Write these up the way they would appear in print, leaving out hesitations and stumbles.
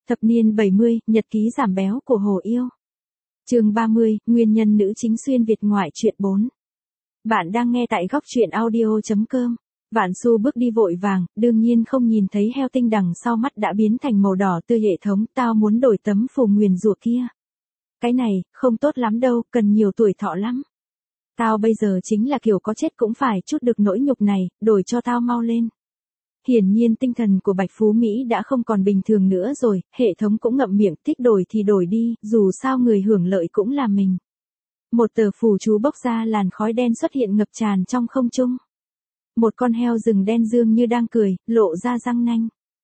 Thập niên 70, nhật ký giảm béo của Hồ Yêu. Chương 30, nguyên nhân nữ chính xuyên Việt ngoại truyện 4. Bạn đang nghe tại góc truyện audio.com. Vạn Xu bước đi vội vàng, đương nhiên không nhìn thấy heo tinh đằng sau mắt đã biến thành màu đỏ tươi. Hệ thống, tao muốn đổi tấm phù nguyền rủa kia. Cái này, không tốt lắm đâu, cần nhiều tuổi thọ lắm. Tao bây giờ chính là kiểu có chết cũng phải chút được nỗi nhục này, đổi cho tao mau lên. Hiển nhiên tinh thần của Bạch Phú Mỹ đã không còn bình thường nữa rồi, hệ thống cũng ngậm miệng, thích đổi thì đổi đi, dù sao người hưởng lợi cũng là mình. Một tờ phù chú bốc ra làn khói đen xuất hiện ngập tràn trong không trung. Một con heo rừng đen dương như đang cười, lộ ra răng nanh.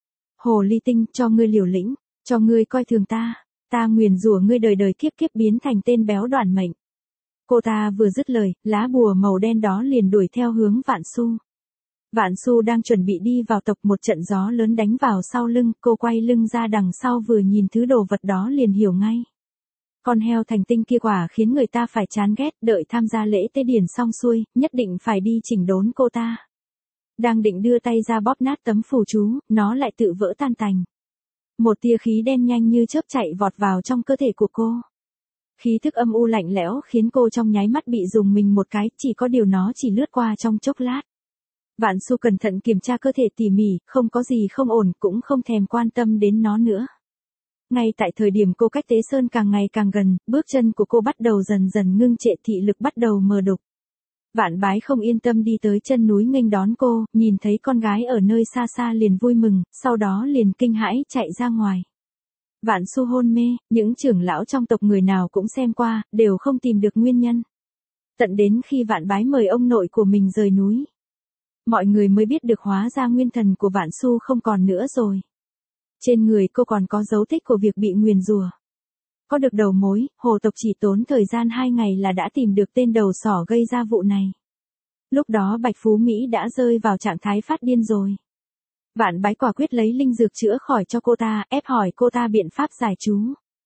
Hồ ly tinh, cho ngươi liều lĩnh, cho ngươi coi thường ta nguyền rủa ngươi đời đời kiếp kiếp biến thành tên béo đoản mệnh. Cô ta vừa dứt lời, lá bùa màu đen đó liền đuổi theo hướng Vạn Xu. Vạn Xu đang chuẩn bị đi vào tộc, một trận gió lớn đánh vào sau lưng, cô quay lưng ra đằng sau vừa nhìn thứ đồ vật đó liền hiểu ngay. Con heo thành tinh kia quả khiến người ta phải chán ghét, đợi tham gia lễ tế điển xong xuôi, nhất định phải đi chỉnh đốn cô ta. Đang định đưa tay ra bóp nát tấm phù chú, nó lại tự vỡ tan tành. Một tia khí đen nhanh như chớp chạy vọt vào trong cơ thể của cô. Khí thức âm u lạnh lẽo khiến cô trong nháy mắt bị rùng mình một cái, chỉ có điều nó chỉ lướt qua trong chốc lát. Vạn Xu cẩn thận kiểm tra cơ thể tỉ mỉ, không có gì không ổn, cũng không thèm quan tâm đến nó nữa. Ngay tại thời điểm cô cách Tế Sơn càng ngày càng gần, bước chân của cô bắt đầu dần dần ngưng trệ, thị lực bắt đầu mờ đục. Vạn Bái không yên tâm đi tới chân núi nghênh đón cô, nhìn thấy con gái ở nơi xa xa liền vui mừng, sau đó liền kinh hãi chạy ra ngoài. Vạn Xu hôn mê, những trưởng lão trong tộc người nào cũng xem qua, đều không tìm được nguyên nhân. Tận đến khi Vạn Bái mời ông nội của mình rời núi, mọi người mới biết được hóa ra nguyên thần của Vạn Xu không còn nữa rồi. Trên người cô còn có dấu tích của việc bị nguyền rủa. Có được đầu mối, hồ tộc chỉ tốn thời gian 2 ngày là đã tìm được tên đầu sỏ gây ra vụ này. Lúc đó Bạch Phú Mỹ đã rơi vào trạng thái phát điên rồi. Vạn Bái quả quyết lấy linh dược chữa khỏi cho cô ta, ép hỏi cô ta biện pháp giải chú.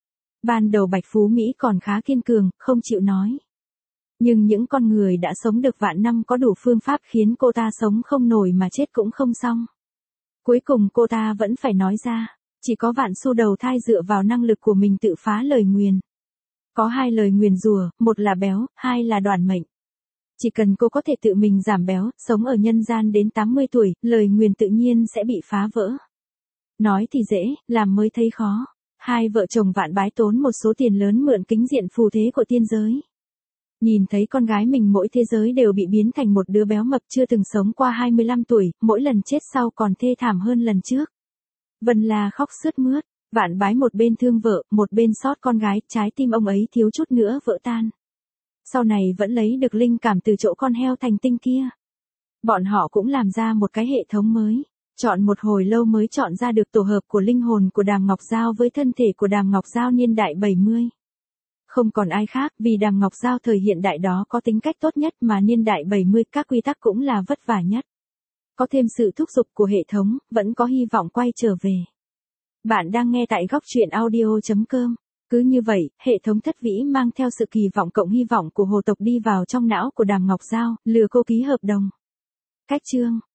Ban đầu Bạch Phú Mỹ còn khá kiên cường, không chịu nói. Nhưng những con người đã sống được vạn năm có đủ phương pháp khiến cô ta sống không nổi mà chết cũng không xong. Cuối cùng cô ta vẫn phải nói ra, chỉ có Vạn Xu đầu thai dựa vào năng lực của mình tự phá lời nguyền. Có 2 lời nguyền rủa, một là béo, 2 là đoản mệnh. Chỉ cần cô có thể tự mình giảm béo, sống ở nhân gian đến 80 tuổi, lời nguyền tự nhiên sẽ bị phá vỡ. Nói thì dễ, làm mới thấy khó. 2 vợ chồng Vạn Bái tốn một số tiền lớn mượn kính diện phù thế của tiên giới. Nhìn thấy con gái mình mỗi thế giới đều bị biến thành một đứa béo mập chưa từng sống qua 25 tuổi, mỗi lần chết sau còn thê thảm hơn lần trước. Vân La khóc sướt mướt, Vạn Bái một bên thương vợ, một bên xót con gái, trái tim ông ấy thiếu chút nữa vỡ tan. Sau này vẫn lấy được linh cảm từ chỗ con heo thành tinh kia. Bọn họ cũng làm ra một cái hệ thống mới, chọn một hồi lâu mới chọn ra được tổ hợp của linh hồn của Đàm Ngọc Giao với thân thể của Đàm Ngọc Giao niên đại 70. Không còn ai khác, vì Đàm Ngọc Giao thời hiện đại đó có tính cách tốt nhất mà niên đại 70 các quy tắc cũng là vất vả nhất. Có thêm sự thúc giục của hệ thống, vẫn có hy vọng quay trở về. Bạn đang nghe tại góc truyện audio.com. Cứ như vậy, hệ thống thất vĩ mang theo sự kỳ vọng cộng hy vọng của hồ tộc đi vào trong não của Đàm Ngọc Giao, lừa cô ký hợp đồng. Cách chương